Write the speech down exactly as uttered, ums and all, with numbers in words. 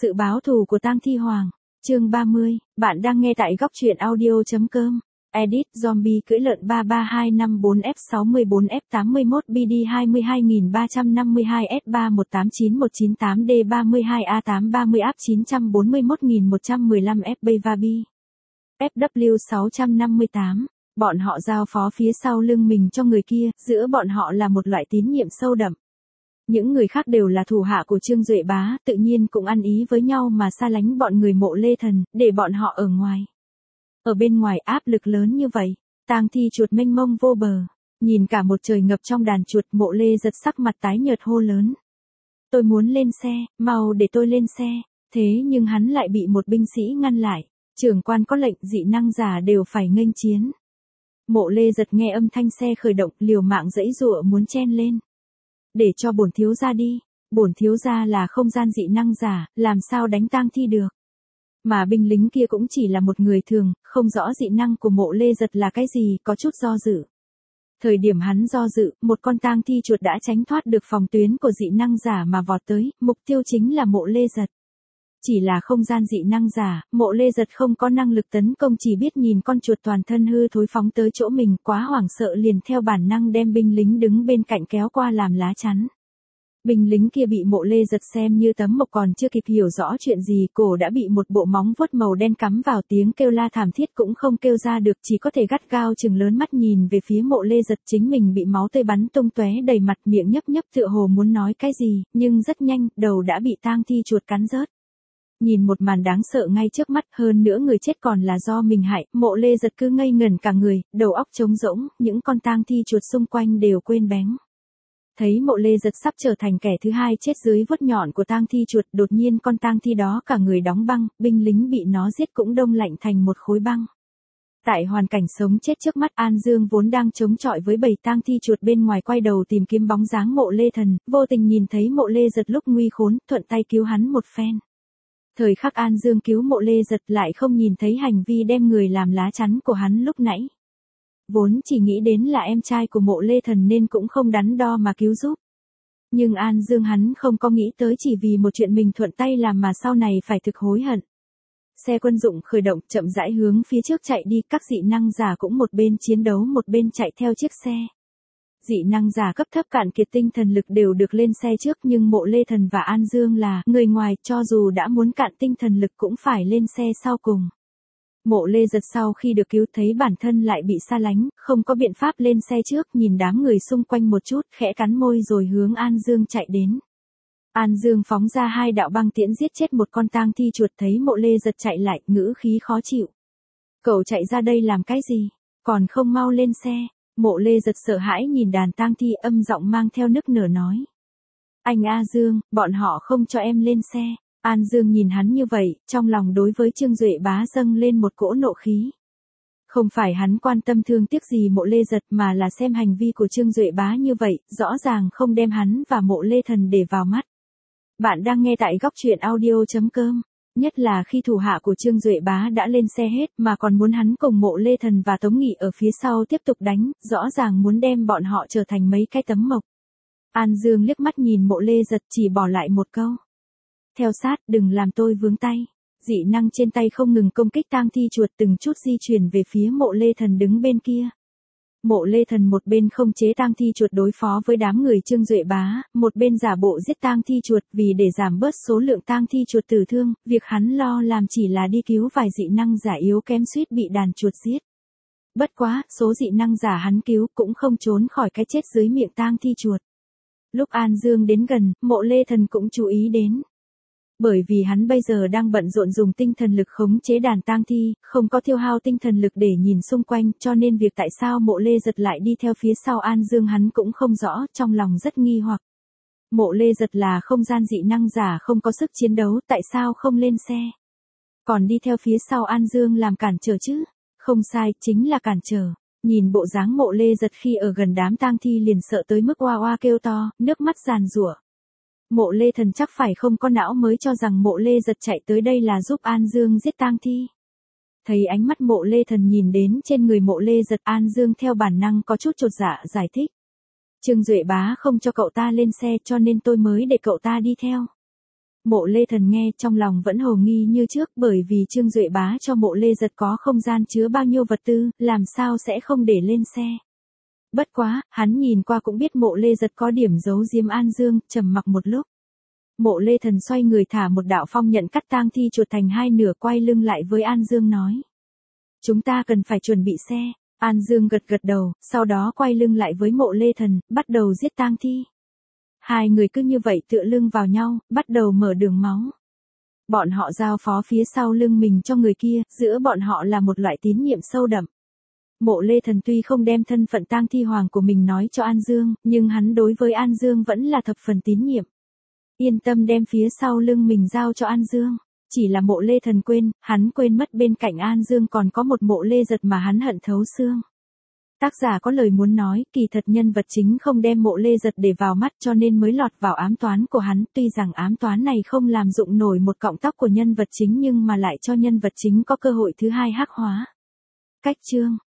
Sự báo thù của Tang Thi Hoàng, chương ba mươi, bạn đang nghe tại góc truyện audio.com. Edit Zombie cưỡi lợn ba ba hai năm bốn F sáu bốn F tám mốt B D hai hai ba năm hai S ba một tám chín một chín tám D ba hai A tám ba mươi A P chín bốn một một một một lăm F B và B. F W sáu năm tám. Bọn họ giao phó phía sau lưng mình cho người kia, giữa bọn họ là một loại tín nhiệm sâu đậm. Những người khác đều là thủ hạ của Trương Duệ Bá, tự nhiên cũng ăn ý với nhau mà xa lánh bọn người Mộ Lê Thần, để bọn họ ở ngoài. Ở bên ngoài áp lực lớn như vậy, tang thi chuột mênh mông vô bờ, nhìn cả một trời ngập trong đàn chuột. Mộ Lê giật sắc mặt tái nhợt hô lớn. Tôi muốn lên xe, mau để tôi lên xe. Thế nhưng hắn lại bị một binh sĩ ngăn lại. Trưởng quan có lệnh dị năng giả đều phải nghênh chiến. Mộ Lê giật nghe âm thanh xe khởi động, liều mạng giãy giụa muốn chen lên. Để cho bổn thiếu gia đi, bổn thiếu gia là không gian dị năng giả, làm sao đánh tang thi được. Mà binh lính kia cũng chỉ là một người thường, không rõ dị năng của Mộ Lê giật là cái gì, có chút do dự. Thời điểm hắn do dự, một con tang thi chuột đã tránh thoát được phòng tuyến của dị năng giả mà vọt tới, mục tiêu chính là Mộ Lê giật. Chỉ là không gian dị năng giả, Mộ Lê giật không có năng lực tấn công, chỉ biết nhìn con chuột toàn thân hư thối phóng tới chỗ mình, quá hoảng sợ liền theo bản năng đem binh lính đứng bên cạnh kéo qua làm lá chắn. Binh lính kia bị Mộ Lê giật xem như tấm mộc, còn chưa kịp hiểu rõ chuyện gì, cổ đã bị một bộ móng vuốt màu đen cắm vào, tiếng kêu la thảm thiết cũng không kêu ra được, chỉ có thể gắt gao chừng lớn mắt nhìn về phía Mộ Lê giật. Chính mình bị máu tươi bắn tung tóe đầy mặt, miệng nhấp nhấp tựa hồ muốn nói cái gì, nhưng rất nhanh, đầu đã bị tang thi chuột cắn rớt. Nhìn một màn đáng sợ ngay trước mắt, hơn nữa người chết còn là do mình hại, Mộ Lê giật cứ ngây ngẩn cả người, đầu óc trống rỗng, những con tang thi chuột xung quanh đều quên bén. Thấy Mộ Lê giật sắp trở thành kẻ thứ hai chết dưới vuốt nhọn của tang thi chuột, đột nhiên con tang thi đó cả người đóng băng, binh lính bị nó giết cũng đông lạnh thành một khối băng. Tại hoàn cảnh sống chết trước mắt, An Dương vốn đang chống chọi với bầy tang thi chuột bên ngoài, quay đầu tìm kiếm bóng dáng Mộ Lê Thần, vô tình nhìn thấy Mộ Lê giật lúc nguy khốn, thuận tay cứu hắn một phen. Thời khắc An Dương cứu Mộ Lê giật lại không nhìn thấy hành vi đem người làm lá chắn của hắn lúc nãy. Vốn chỉ nghĩ đến là em trai của Mộ Lê Thần nên cũng không đắn đo mà cứu giúp. Nhưng An Dương hắn không có nghĩ tới chỉ vì một chuyện mình thuận tay làm mà sau này phải thực hối hận. Xe quân dụng khởi động, chậm rãi hướng phía trước chạy đi, các dị năng giả cũng một bên chiến đấu một bên chạy theo chiếc xe. Dị năng giả cấp thấp cạn kiệt tinh thần lực đều được lên xe trước, nhưng Mộ Lê Thần và An Dương là người ngoài, cho dù đã muốn cạn tinh thần lực cũng phải lên xe sau cùng. Mộ Lê giật sau khi được cứu thấy bản thân lại bị xa lánh, không có biện pháp lên xe trước, nhìn đám người xung quanh một chút, khẽ cắn môi rồi hướng An Dương chạy đến. An Dương phóng ra hai đạo băng tiễn giết chết một con tang thi chuột, thấy Mộ Lê giật chạy lại, ngữ khí khó chịu. Cậu chạy ra đây làm cái gì? Còn không mau lên xe. Mộ Lê giật sợ hãi nhìn đàn tang thi, âm giọng mang theo nức nở nói. Anh A Dương, bọn họ không cho em lên xe. An Dương nhìn hắn như vậy, trong lòng đối với Trương Duệ Bá dâng lên một cỗ nộ khí. Không phải hắn quan tâm thương tiếc gì Mộ Lê giật, mà là xem hành vi của Trương Duệ Bá như vậy, rõ ràng không đem hắn và Mộ Lê Thần để vào mắt. Bạn đang nghe tại góc truyện audio.com. Nhất là khi thủ hạ của Trương Duệ Bá đã lên xe hết mà còn muốn hắn cùng Mộ Lê Thần và Tống Nghị ở phía sau tiếp tục đánh, rõ ràng muốn đem bọn họ trở thành mấy cái tấm mộc. An Dương liếc mắt nhìn Mộ Lê giật, chỉ bỏ lại một câu. Theo sát, đừng làm tôi vướng tay. Dị năng trên tay không ngừng công kích tang thi chuột, từng chút di chuyển về phía Mộ Lê Thần đứng bên kia. Mộ Lê Thần một bên không chế tang thi chuột đối phó với đám người Trương Duệ Bá, một bên giả bộ giết tang thi chuột, vì để giảm bớt số lượng tang thi chuột tử thương, việc hắn lo làm chỉ là đi cứu vài dị năng giả yếu kém suýt bị đàn chuột giết. Bất quá, số dị năng giả hắn cứu cũng không trốn khỏi cái chết dưới miệng tang thi chuột. Lúc An Dương đến gần, Mộ Lê Thần cũng chú ý đến. Bởi vì hắn bây giờ đang bận rộn dùng tinh thần lực khống chế đàn tang thi, không có tiêu hao tinh thần lực để nhìn xung quanh, cho nên việc tại sao Mộ Lê giật lại đi theo phía sau An Dương hắn cũng không rõ, trong lòng rất nghi hoặc. Mộ Lê giật là không gian dị năng giả không có sức chiến đấu, tại sao không lên xe? Còn đi theo phía sau An Dương làm cản trở chứ? Không sai, chính là cản trở. Nhìn bộ dáng Mộ Lê giật khi ở gần đám tang thi liền sợ tới mức oa oa kêu to, nước mắt giàn giụa. Mộ Lê Thần chắc phải không có não mới cho rằng Mộ Lê giật chạy tới đây là giúp An Dương giết tang thi. Thấy ánh mắt Mộ Lê Thần nhìn đến trên người Mộ Lê giật, An Dương theo bản năng có chút chột dạ giải thích. Trương Duệ Bá không cho cậu ta lên xe cho nên tôi mới để cậu ta đi theo. Mộ Lê Thần nghe trong lòng vẫn hồ nghi như trước, bởi vì Trương Duệ Bá cho Mộ Lê Giật có không gian chứa bao nhiêu vật tư, làm sao sẽ không để lên xe. Bất quá, hắn nhìn qua cũng biết Mộ Lê Giật có điểm giấu giếm An Dương, trầm mặc một lúc. Mộ Lê Thần xoay người thả một đạo phong nhận cắt tang thi chuột thành hai nửa, quay lưng lại với An Dương nói. Chúng ta cần phải chuẩn bị xe. An Dương gật gật đầu, sau đó quay lưng lại với Mộ Lê Thần, bắt đầu giết tang thi. Hai người cứ như vậy tựa lưng vào nhau, bắt đầu mở đường máu. Bọn họ giao phó phía sau lưng mình cho người kia, giữa bọn họ là một loại tín nhiệm sâu đậm. Mộ Lê Thần tuy không đem thân phận tang thi hoàng của mình nói cho An Dương, nhưng hắn đối với An Dương vẫn là thập phần tín nhiệm. Yên tâm đem phía sau lưng mình giao cho An Dương. Chỉ là Mộ Lê Thần quên, hắn quên mất bên cạnh An Dương còn có một Mộ Lê Giật mà hắn hận thấu xương. Tác giả có lời muốn nói, kỳ thật nhân vật chính không đem Mộ Lê Giật để vào mắt cho nên mới lọt vào ám toán của hắn, tuy rằng ám toán này không làm dụng nổi một cọng tóc của nhân vật chính nhưng mà lại cho nhân vật chính có cơ hội thứ hai hắc hóa. Cách chương